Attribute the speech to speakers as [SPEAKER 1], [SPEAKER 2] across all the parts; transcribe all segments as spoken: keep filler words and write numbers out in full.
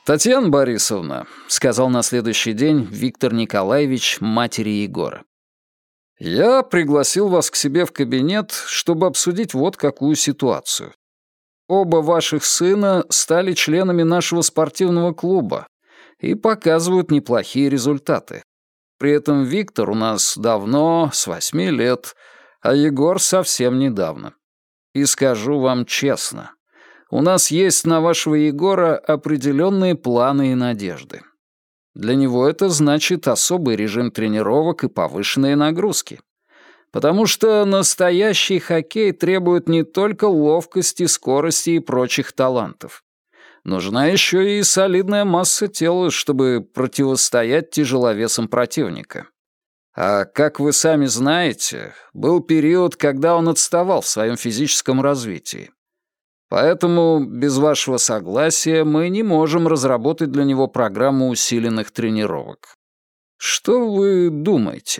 [SPEAKER 1] «Татьяна Борисовна», — сказал на следующий день Виктор Николаевич матери Егора, «я пригласил вас к себе в кабинет, чтобы обсудить вот какую ситуацию. Оба ваших сына стали членами нашего спортивного клуба и показывают неплохие результаты. При этом Виктор у нас давно, с восьми лет, а Егор совсем недавно. И скажу вам честно, у нас есть на вашего Егора определенные планы и надежды. Для него это значит особый режим тренировок и повышенные нагрузки. Потому что настоящий хоккей требует не только ловкости, скорости и прочих талантов. Нужна еще и солидная масса тела, чтобы противостоять тяжеловесам противника. А как вы сами знаете, был период, когда он отставал в своем физическом развитии. Поэтому без вашего согласия мы не можем разработать для него программу усиленных тренировок. Что вы думаете?»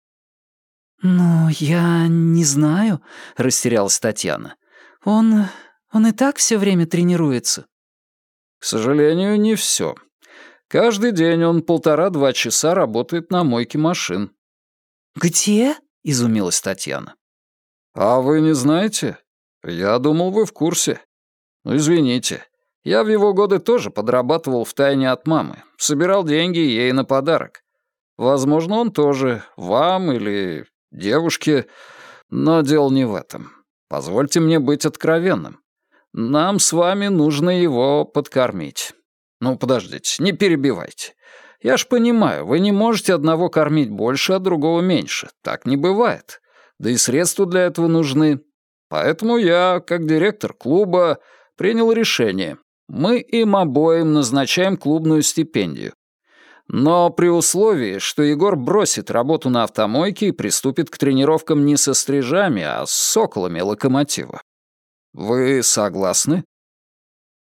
[SPEAKER 2] «Ну, я не знаю», — растерялась Татьяна. «Он... он и так все время тренируется».
[SPEAKER 1] «К сожалению, не все. Каждый день он полтора-два часа работает на мойке машин».
[SPEAKER 2] «Где?» — изумилась Татьяна.
[SPEAKER 1] «А вы не знаете? Я думал, вы в курсе. Ну, извините. Я в его годы тоже подрабатывал втайне от мамы. Собирал деньги ей на подарок. Возможно, он тоже. Вам или девушке. Но дело не в этом. Позвольте мне быть откровенным. Нам с вами нужно его подкормить. Ну, подождите, не перебивайте. Я ж понимаю, вы не можете одного кормить больше, а другого меньше. Так не бывает. Да и средства для этого нужны. Поэтому я, как директор клуба, принял решение. Мы им обоим назначаем клубную стипендию. Но при условии, что Егор бросит работу на автомойке и приступит к тренировкам не со стрижами, а с соколами локомотива. Вы согласны?